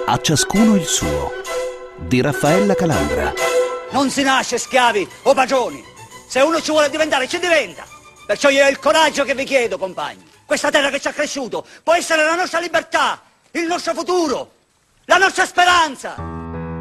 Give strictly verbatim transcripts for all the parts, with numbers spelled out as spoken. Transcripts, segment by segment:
A ciascuno il suo, di Raffaella Calandra. Non si nasce schiavi o padroni. Se uno ci vuole diventare, ci diventa. Perciò io ho il coraggio che vi chiedo, compagni. Questa terra che ci ha cresciuto può essere la nostra libertà, il nostro futuro, la nostra speranza.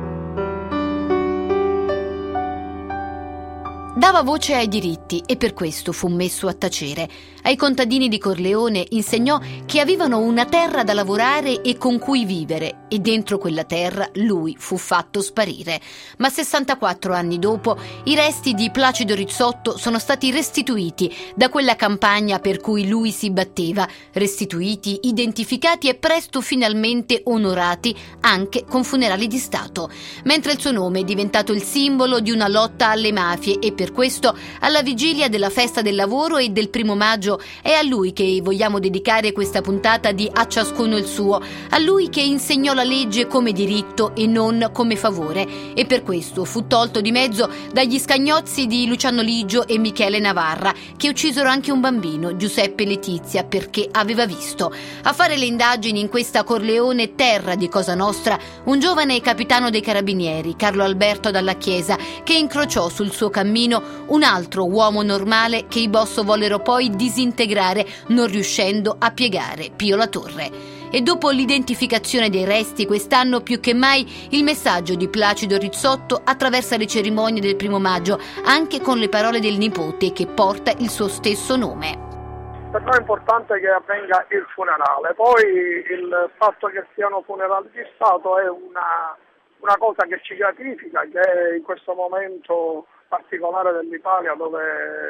Dava voce ai diritti e per questo fu messo a tacere. Ai contadini di Corleone insegnò che avevano una terra da lavorare e con cui vivere, e dentro quella terra lui fu fatto sparire. Ma sessantaquattro anni dopo i resti di Placido Rizzotto sono stati restituiti da quella campagna per cui lui si batteva, restituiti, identificati e presto finalmente onorati anche con funerali di Stato, mentre il suo nome è diventato il simbolo di una lotta alle mafie e per questo, alla vigilia della festa del lavoro e del primo maggio, è a lui che vogliamo dedicare questa puntata di A ciascuno il suo, a lui che insegnò la legge come diritto e non come favore, e per questo fu tolto di mezzo dagli scagnozzi di Luciano Ligio e Michele Navarra, che uccisero anche un bambino, Giuseppe Letizia, perché aveva visto. A fare le indagini in questa Corleone, terra di Cosa Nostra, un giovane capitano dei carabinieri, Carlo Alberto Dalla Chiesa, che incrociò sul suo cammino un altro uomo normale che i boss vollero poi disintegrare, non riuscendo a piegare, Pio La Torre. E dopo l'identificazione dei resti, quest'anno più che mai il messaggio di Placido Rizzotto attraversa le cerimonie del primo maggio, anche con le parole del nipote che porta il suo stesso nome. Per noi è importante che avvenga il funerale, poi il fatto che siano funerali di Stato è una, una cosa che ci gratifica, che in questo momento particolare dell'Italia, dove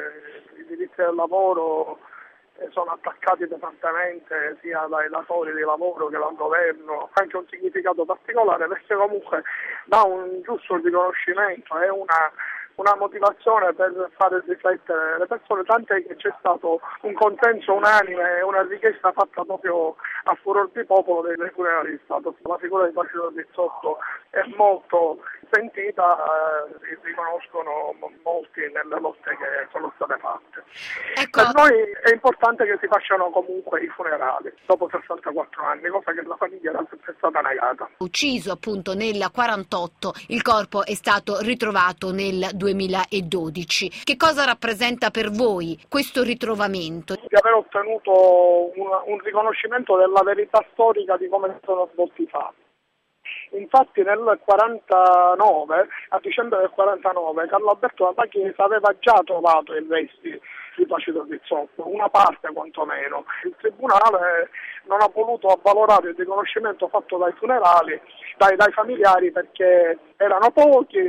i diritti del lavoro sono attaccati pesantemente sia dai datori di lavoro che dal governo, ha anche un significato particolare perché comunque dà un giusto riconoscimento, è una, una motivazione per fare riflettere le persone, tant'è che c'è stato un consenso unanime, una richiesta fatta proprio a furor di popolo dei funerali di Stato. La figura di Placido Rizzotto è molto sentita, eh, riconoscono molti nelle lotte che sono state fatte. Ecco. Per noi è importante che si facciano comunque i funerali dopo sessantaquattro anni, cosa che la famiglia era sempre stata negata. Ucciso appunto nel quarantotto, il corpo è stato ritrovato nel duemiladodici. Che cosa rappresenta per voi questo ritrovamento? Di aver ottenuto un, un riconoscimento della verità storica di come sono svolti i fatti. Infatti nel quarantanove, a dicembre del quarantanove, Carlo Alberto Dalla Chiesa aveva già trovato i resti di Placido Rizzotto, una parte quantomeno. Il Tribunale non ha voluto avvalorare il riconoscimento fatto dai funerali, dai, dai familiari, perché erano pochi,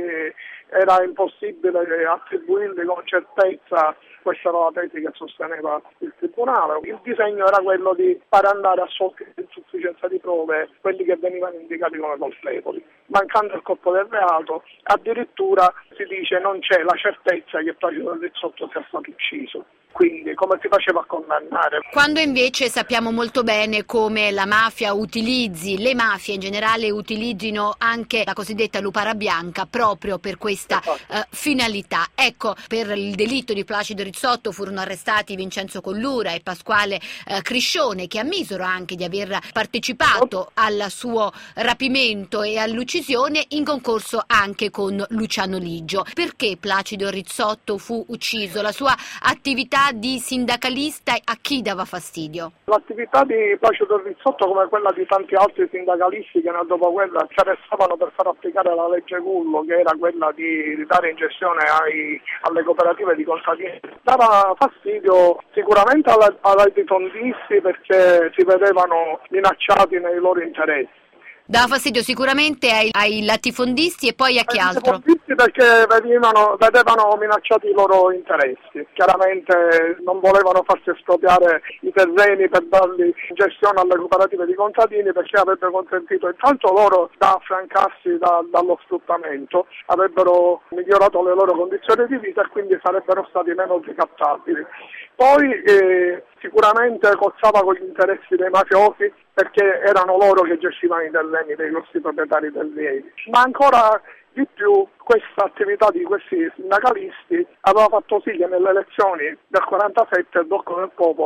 era impossibile attribuirli con certezza. Questa era la tesi che sosteneva il Tribunale. Il disegno era quello di fare andare assolti in insufficienza di prove quelli che venivano indicati come colpevoli. Mancando il corpo del reato, addirittura si dice non c'è la certezza che Placido Rizzotto sia stato ucciso. Quindi come si faceva a condannare? Quando invece sappiamo molto bene come la mafia utilizzi, le mafie in generale utilizzino anche la cosiddetta lupara bianca proprio per questa eh, finalità. Ecco, per il delitto di Placido Rizzotto furono arrestati Vincenzo Collura e Pasquale eh, Criscione, che ammisero anche di aver partecipato al suo rapimento e all'uccisione in concorso anche con Luciano Ligio. Perché Placido Rizzotto fu ucciso? La sua attività di sindacalista a chi dava fastidio? L'attività di Placido Rizzotto, come quella di tanti altri sindacalisti che nel dopoguerra si arrestavano per far applicare la legge Gullo, che era quella di dare in gestione ai, alle cooperative di contadini, dava fastidio sicuramente alla, ai latifondisti perché si vedevano minacciati nei loro interessi. Dava fastidio sicuramente ai, ai latifondisti e poi a chi altro? Ai latifondisti perché vedevano, vedevano minacciati i loro interessi. Chiaramente non volevano farsi espropriare i terreni per darli in gestione alle cooperative di contadini, perché avrebbe consentito intanto loro da affrancarsi da, dallo sfruttamento, avrebbero migliorato le loro condizioni di vita e quindi sarebbero stati meno ricattabili. Poi eh, sicuramente cozzava con gli interessi dei mafiosi, perché erano loro che gestivano i terreni dei grossi proprietari terreni. Ma ancora di più questa attività di questi sindacalisti aveva fatto sì che nelle elezioni del quarantasette il blocco del popolo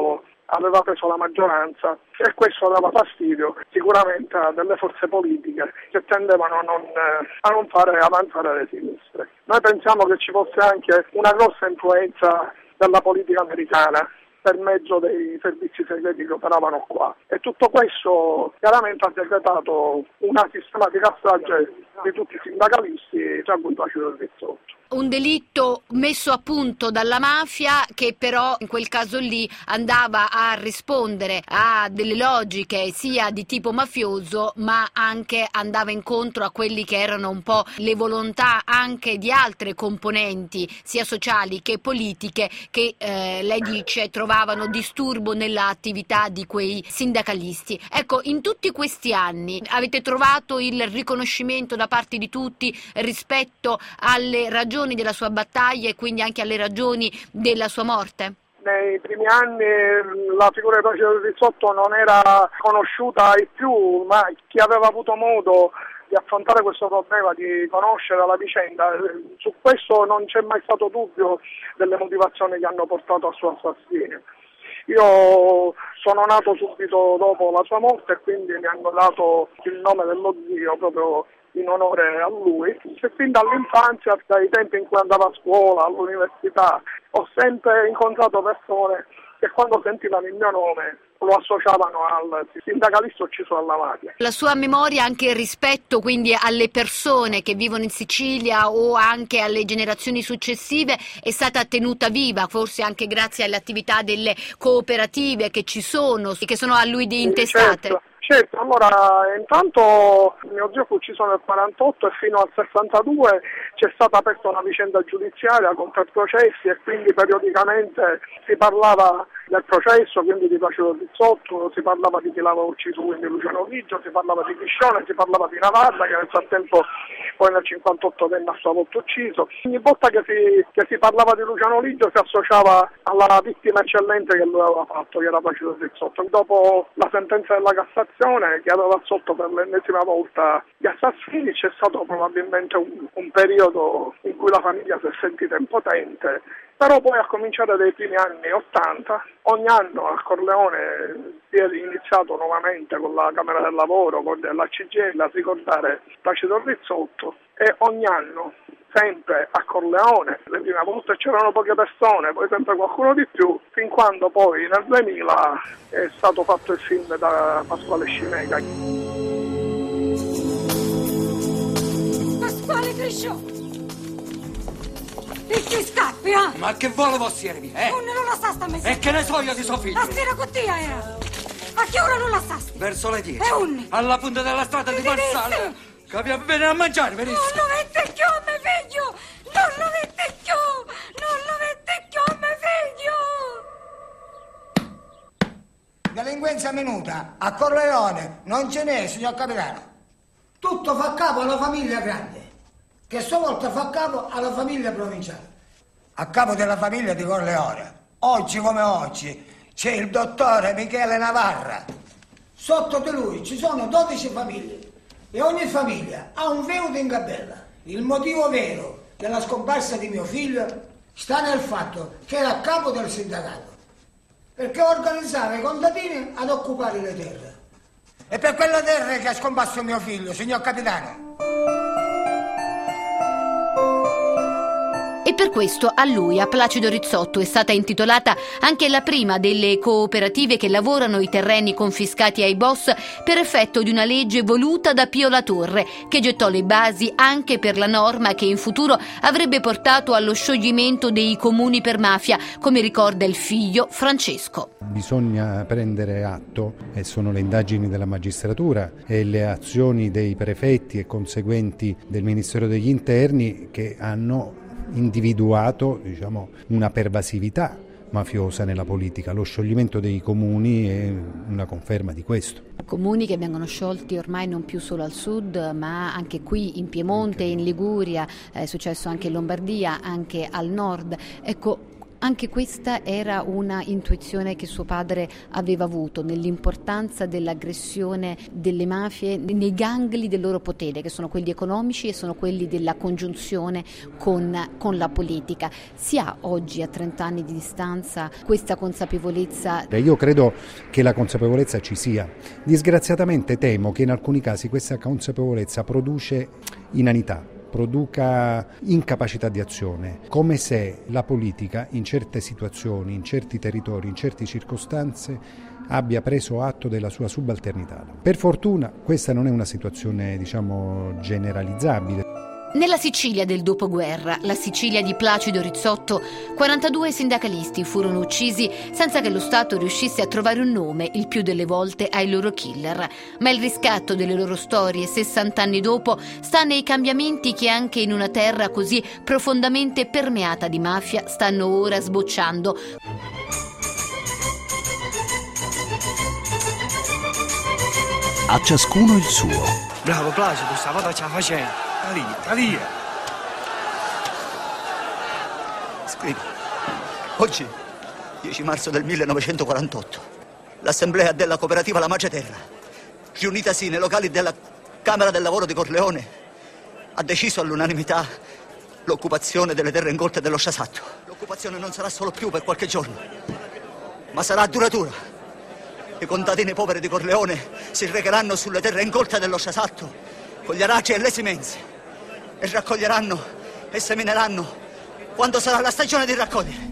aveva preso la maggioranza e questo dava fastidio sicuramente a delle forze politiche che tendevano a non, a non fare avanzare le sinistre. Noi pensiamo che ci fosse anche una grossa influenza della politica americana per mezzo dei servizi segreti che operavano qua. E tutto questo chiaramente ha decretato una sistematica strage di tutti i sindacalisti, tra cui Placido Rizzotto. Un delitto messo a punto dalla mafia che però in quel caso lì andava a rispondere a delle logiche sia di tipo mafioso, ma anche andava incontro a quelli che erano un po' le volontà anche di altre componenti sia sociali che politiche che eh, lei dice trovavano disturbo nell'attività di quei sindacalisti. Ecco, in tutti questi anni avete trovato il riconoscimento da parte di tutti rispetto alle ragioni della sua battaglia e quindi anche alle ragioni della sua morte? Nei primi anni la figura di Placido Rizzotto non era conosciuta ai più, ma chi aveva avuto modo di affrontare questo problema, di conoscere la vicenda, su questo non c'è mai stato dubbio delle motivazioni che hanno portato al suo assassinio. Io sono nato subito dopo la sua morte e quindi mi hanno dato il nome dello zio proprio in onore a lui. E fin dall'infanzia, dai tempi in cui andavo a scuola, all'università, ho sempre incontrato persone che quando sentivano il mio nome lo associavano al sindacalista ucciso dalla mafia. La sua memoria anche rispetto quindi alle persone che vivono in Sicilia o anche alle generazioni successive è stata tenuta viva, forse anche grazie alle attività delle cooperative che ci sono, che sono a lui intestate. Certo. Certo, allora intanto mio zio fu ucciso nel quarantotto e fino al sessantadue c'è stata aperta una vicenda giudiziaria con tre processi e quindi periodicamente si parlava del processo, quindi di Placido Rizzotto, si parlava di chi l'aveva ucciso, quindi Luciano Vigio, si parlava di Chiscione, si parlava di Navarra che nel frattempo poi nel cinquantotto venne a sua volta ucciso. Ogni volta che si, che si parlava di Luciano Vigio si associava alla vittima eccellente che lui aveva fatto, che era Placido Rizzotto. Dopo la sentenza della Cassazione che aveva assolto per l'ennesima volta gli assassini, c'è stato probabilmente un, un periodo in cui la famiglia si è sentita impotente. Però poi a cominciare dai primi anni ottanta, ogni anno a Corleone si è iniziato nuovamente con la Camera del Lavoro, con la C G I L a ricordare Placido Rizzotto e ogni anno, sempre a Corleone, le prime volte c'erano poche persone, poi sempre qualcuno di più, fin quando poi nel duemila è stato fatto il film da Pasquale Scimega. Pasquale Cresciò! E che scappi, eh? Ma che vuole vostiervi, eh? Oh, non la sa sta messa. E che ne so io di suo figlio? La sera cottia era. A che ora non la sa? Verso le dieci. E unni. Alla punta della strada di Marsala. Che vi avviene a mangiare, venisse. Non lo mette più, mio figlio! Non lo mette più! Non lo mette più, mio figlio! Delinquenza minuta. A Corleone non ce n'è, signor capitano. Tutto fa capo alla famiglia grande, che a sua volta fa capo alla famiglia provinciale. A capo della famiglia di Corleone, oggi come oggi, c'è il dottore Michele Navarra. Sotto di lui ci sono dodici famiglie e ogni famiglia ha un feudo in gabella. Il motivo vero della scomparsa di mio figlio sta nel fatto che era a capo del sindacato, perché organizzava i contadini ad occupare le terre. E per quella terra che è scomparso mio figlio, signor capitano. E per questo a lui, a Placido Rizzotto, è stata intitolata anche la prima delle cooperative che lavorano i terreni confiscati ai boss per effetto di una legge voluta da Pio La Torre, che gettò le basi anche per la norma che in futuro avrebbe portato allo scioglimento dei comuni per mafia, come ricorda il figlio Francesco. Bisogna prendere atto, e sono le indagini della magistratura e le azioni dei prefetti e conseguenti del Ministero degli Interni che hanno individuato, diciamo, una pervasività mafiosa nella politica. Lo scioglimento dei comuni è una conferma di questo. Comuni che vengono sciolti ormai non più solo al sud, ma anche qui in Piemonte, in Liguria, è successo anche in Lombardia, anche al nord. Ecco, Anche questa era una intuizione che suo padre aveva avuto nell'importanza dell'aggressione delle mafie nei gangli del loro potere, che sono quelli economici e sono quelli della congiunzione con, con la politica. Si ha oggi, a trent'anni di distanza, questa consapevolezza? Io credo che la consapevolezza ci sia. Disgraziatamente temo che in alcuni casi questa consapevolezza produce inanità, produca incapacità di azione, come se la politica in certe situazioni, in certi territori, in certe circostanze abbia preso atto della sua subalternità. Per fortuna questa non è una situazione, diciamo, generalizzabile. Nella Sicilia del dopoguerra, la Sicilia di Placido Rizzotto, quarantadue sindacalisti furono uccisi senza che lo Stato riuscisse a trovare un nome il più delle volte ai loro killer. Ma il riscatto delle loro storie, sessant'anni dopo, sta nei cambiamenti che anche in una terra così profondamente permeata di mafia stanno ora sbocciando. A ciascuno il suo. Bravo Placido, stavolta ce la facendo. Via, via. Scrivi. Oggi, dieci marzo del millenovecentoquarantotto, l'assemblea della cooperativa La Mace Terra, riunitasi nei locali della Camera del Lavoro di Corleone, ha deciso all'unanimità l'occupazione delle terre incolte dello Sciasatto. L'occupazione non sarà solo più per qualche giorno, ma sarà duratura. I contadini poveri di Corleone si recheranno sulle terre incolte dello Sciasatto con gli araci e le semenze e raccoglieranno e semineranno quando sarà la stagione di raccogliere.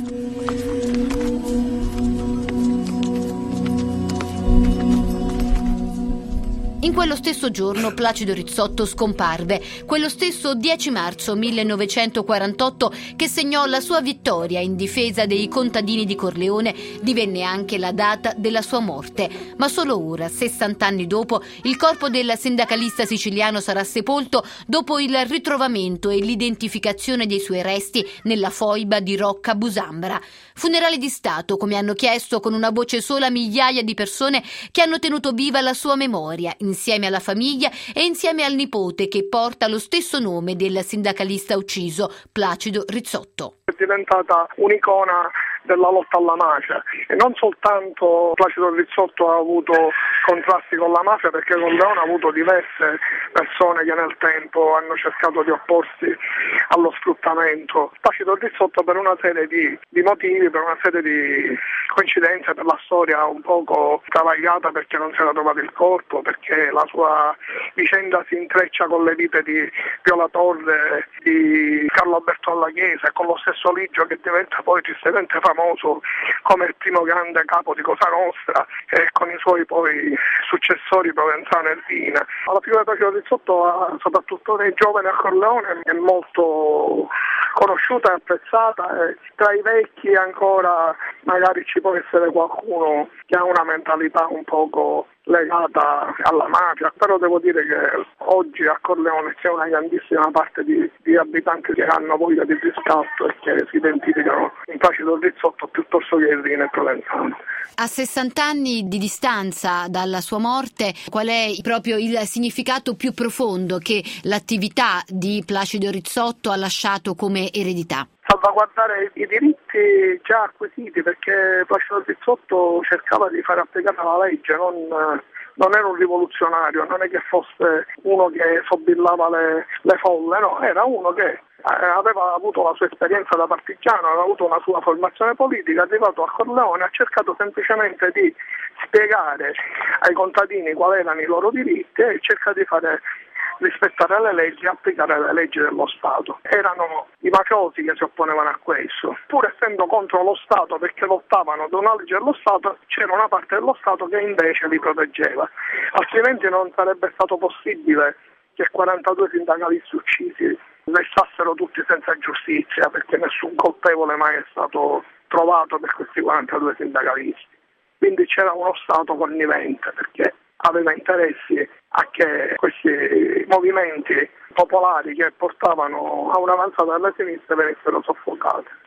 In quello stesso giorno Placido Rizzotto scomparve, quello stesso dieci marzo millenovecentoquarantotto che segnò la sua vittoria in difesa dei contadini di Corleone, divenne anche la data della sua morte. Ma solo ora, sessant'anni dopo, il corpo del sindacalista siciliano sarà sepolto dopo il ritrovamento e l'identificazione dei suoi resti nella foiba di Rocca Busambra. Funerale di Stato, come hanno chiesto con una voce sola migliaia di persone che hanno tenuto viva la sua memoria, insieme alla famiglia e insieme al nipote che porta lo stesso nome del sindacalista ucciso, Placido Rizzotto. È diventata un'icona della lotta alla mafia e non soltanto Placido Rizzotto ha avuto contrasti con la mafia, perché Corleone ha avuto diverse persone che nel tempo hanno cercato di opporsi allo sfruttamento. Placido Rizzotto, per una serie di, di motivi, per una serie di coincidenze, per la storia un poco travagliata perché non si era trovato il corpo, perché la sua vicenda si intreccia con le vite di Viola Torre, di Carlo Alberto Alla Chiesa e con lo stesso Ligio, che diventa poi tristemente famoso come il primo grande capo di Cosa Nostra, e con i suoi poi successori Provenzano e Rina. La figura di Placido Rizzotto, soprattutto nei giovani a Corleone, è molto conosciuta e apprezzata, e tra i vecchi ancora magari ci può essere qualcuno che ha una mentalità un poco legata alla mafia, però devo dire che oggi a Corleone c'è una grandissima parte di, di abitanti che hanno voglia di riscatto e che si identificano in Placido Rizzotto piuttosto che in Rina e Provenzano. A sessant'anni di distanza dalla sua morte, qual è proprio il significato più profondo che l'attività di Placido Rizzotto ha lasciato come eredità? Salvaguardare i diritti già acquisiti, perché Placido Rizzotto cercava di fare applicare la legge, non, non era un rivoluzionario, non è che fosse uno che sobillava le, le folle, no, era uno che aveva avuto la sua esperienza da partigiano, aveva avuto una sua formazione politica, è arrivato a Corleone, ha cercato semplicemente di spiegare ai contadini quali erano i loro diritti e cerca di fare rispettare le leggi e applicare le leggi dello Stato. Erano i mafiosi che si opponevano a questo, pur essendo contro lo Stato perché lottavano ad una legge dello Stato, c'era una parte dello Stato che invece li proteggeva, altrimenti non sarebbe stato possibile che quarantadue sindacalisti uccisi restassero tutti senza giustizia, perché nessun colpevole mai è stato trovato per questi quarantadue sindacalisti. Quindi c'era uno Stato connivente perché aveva interessi a che questi movimenti popolari che portavano a un'avanzata della sinistra venissero soffocati.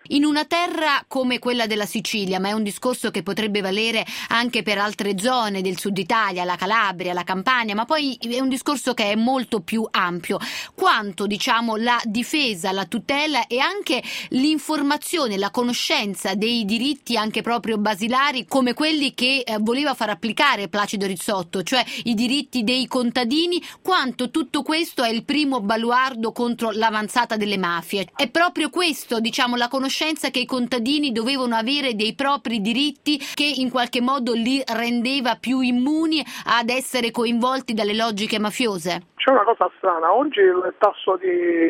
in una terra come quella della Sicilia, ma è un discorso che potrebbe valere anche per altre zone del sud Italia, la Calabria, la Campania, ma poi è un discorso che è molto più ampio. Quanto, diciamo, la difesa, la tutela e anche l'informazione, la conoscenza dei diritti anche proprio basilari come quelli che eh, voleva far applicare Placido Rizzotto, cioè i diritti dei contadini, quanto tutto questo è il primo baluardo contro l'avanzata delle mafie. È proprio questo, diciamo, la conoscenza che i contadini dovevano avere dei propri diritti, che in qualche modo li rendeva più immuni ad essere coinvolti dalle logiche mafiose? C'è una cosa strana, oggi il tasso di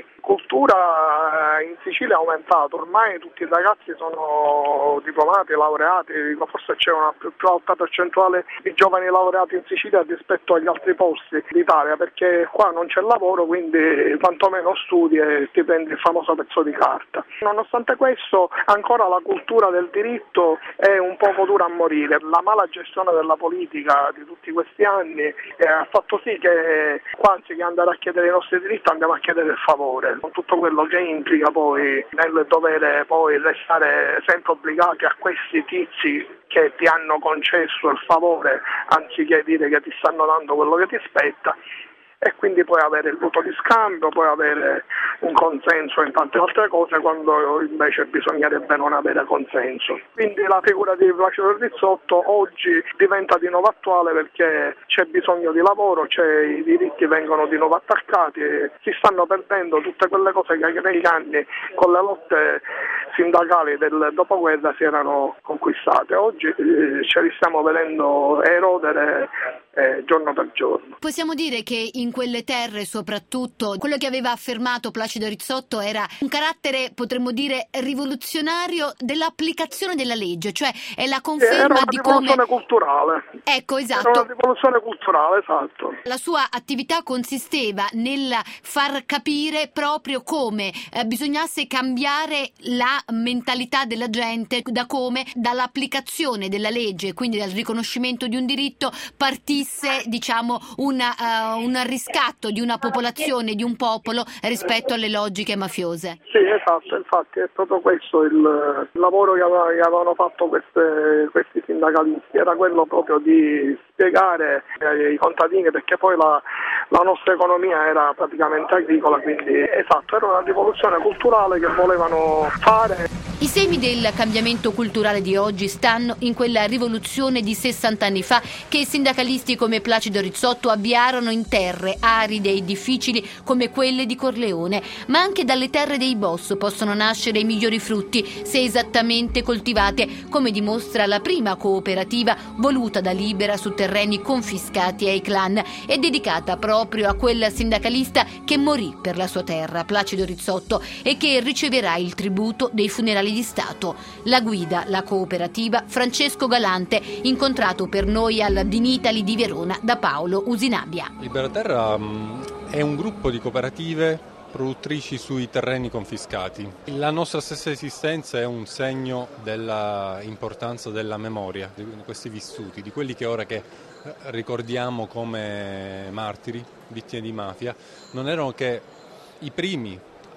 cultura in Sicilia è aumentato, ormai tutti i ragazzi sono diplomati, laureati, forse c'è una più, più alta percentuale di giovani laureati in Sicilia rispetto agli altri posti d'Italia, perché qua non c'è lavoro, quindi quantomeno studi e ti prendi il famoso pezzo di carta. Nonostante questo ancora la cultura del diritto è un poco dura a morire, la mala gestione della politica di tutti questi anni eh, ha fatto sì che qua anziché andare a chiedere i nostri diritti andiamo a chiedere il favore, con tutto quello che implica poi nel dover poi restare sempre obbligati a questi tizi che ti hanno concesso il favore anziché dire che ti stanno dando quello che ti spetta, e quindi puoi avere il voto di scambio, puoi avere un consenso in tante altre cose quando invece bisognerebbe non avere consenso. Quindi la figura di Placido Rizzotto oggi diventa di nuovo attuale perché c'è bisogno di lavoro, c'è, i diritti vengono di nuovo attaccati, si stanno perdendo tutte quelle cose che negli anni con le lotte sindacali del dopoguerra si erano conquistate. Oggi eh, ce li stiamo vedendo erodere eh, giorno per giorno. Possiamo dire che in quelle terre soprattutto quello che aveva affermato Placido Rizzotto era un carattere, potremmo dire, rivoluzionario dell'applicazione della legge, cioè è la conferma di come... Era una rivoluzione culturale. Ecco, esatto. Era una rivoluzione culturale, esatto. La sua attività consisteva nel far capire proprio come eh, bisognasse cambiare la mentalità della gente, da come dall'applicazione della legge, quindi dal riconoscimento di un diritto, partisse, diciamo, una, uh, un riscatto di una popolazione, di un popolo rispetto alle logiche mafiose. Sì, esatto, infatti è proprio questo il, il lavoro che, aveva, che avevano fatto queste, questi sindacalisti, era quello proprio di spiegare ai contadini, perché poi la, la nostra economia era praticamente agricola, quindi esatto, era una rivoluzione culturale che volevano fare. I semi del cambiamento culturale di oggi stanno in quella rivoluzione di sessanta anni fa che sindacalisti come Placido Rizzotto avviarono in terre aride e difficili come quelle di Corleone, ma anche dalle terre dei boss possono nascere i migliori frutti se esattamente coltivate, come dimostra la prima cooperativa voluta da Libera su terreni confiscati ai clan e dedicata proprio a quel sindacalista che morì per la sua terra, Placido Rizzotto, e che riceverà il tributo dei funerali di Stato. La guida la cooperativa Francesco Galante, incontrato per noi al Vinitali di Verona da Paolo Usinabia. Libera Terra mh, è un gruppo di cooperative produttrici sui terreni confiscati. La nostra stessa esistenza è un segno dell'importanza della memoria di questi vissuti, di quelli che ora che ricordiamo come martiri, vittime di mafia, non erano che i primi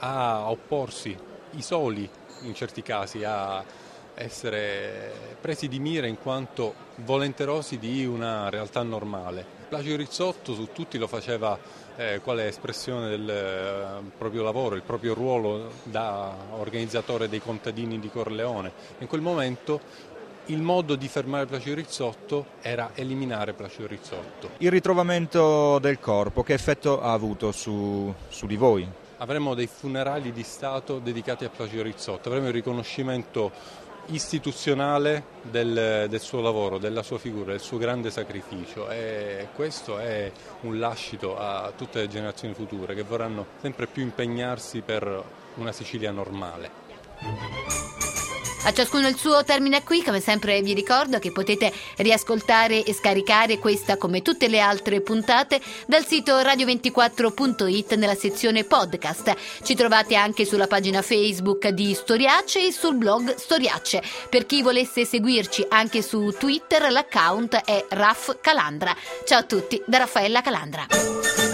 a opporsi, i soli in certi casi a essere presi di mira in quanto volenterosi di una realtà normale. Placido Rizzotto su tutti lo faceva eh, quale espressione del eh, proprio lavoro, il proprio ruolo da organizzatore dei contadini di Corleone. In quel momento il modo di fermare Placido Rizzotto era eliminare Placido Rizzotto. Il ritrovamento del corpo, che effetto ha avuto su, su di voi? Avremo dei funerali di Stato dedicati a Placido Rizzotto, avremo il riconoscimento istituzionale del, del suo lavoro, della sua figura, del suo grande sacrificio, e questo è un lascito a tutte le generazioni future che vorranno sempre più impegnarsi per una Sicilia normale. A ciascuno il suo termine qui, come sempre vi ricordo che potete riascoltare e scaricare questa come tutte le altre puntate dal sito radio ventiquattro punto it nella sezione podcast. Ci trovate anche sulla pagina Facebook di Storiacce e sul blog Storiacce. Per chi volesse seguirci anche su Twitter, l'account è Raf Calandra. Ciao a tutti da Raffaella Calandra.